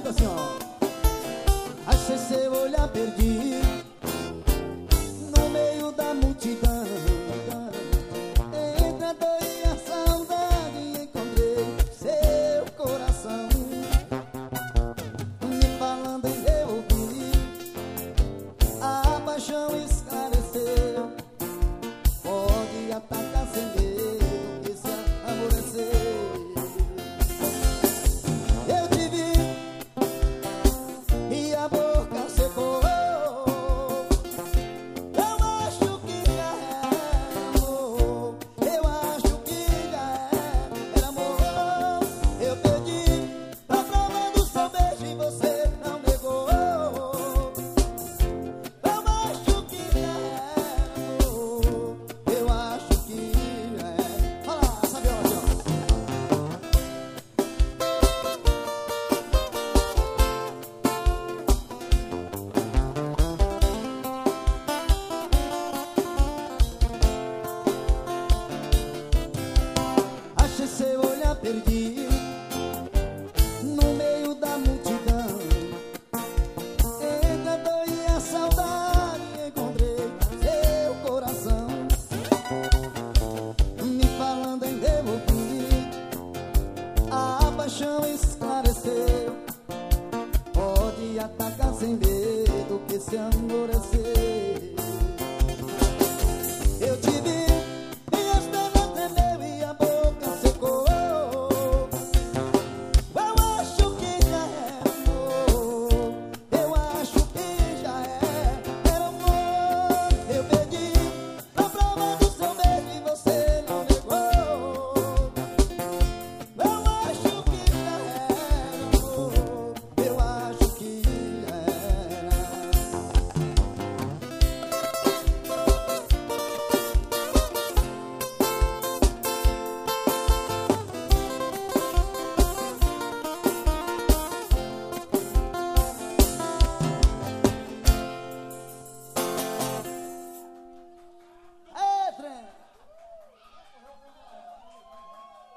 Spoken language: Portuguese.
canta assim, ó. Achei seu olhar perdido no meio da multidão. Entre a dor e a saudade encontrei seu coração, me falando em meu ouvido, a paixão esclareceu. Pode atacar sem medo que se amolecer. Eu te vi e a boca secou. Eu acho que já era amor. Eu acho que já era amor. Eu pedi pra prova do seu beijo e você não negou. Eu acho que já era amor. Eu acho que já era. Olha lá, sabe onde, ó? Achei seu olhar perdido no meio da multidão. Entre a dor e a saudade encontrei seu coração, me falando em meu ouvido, a paixão esclareceu. Pode atacar sem medo que se amoleceu.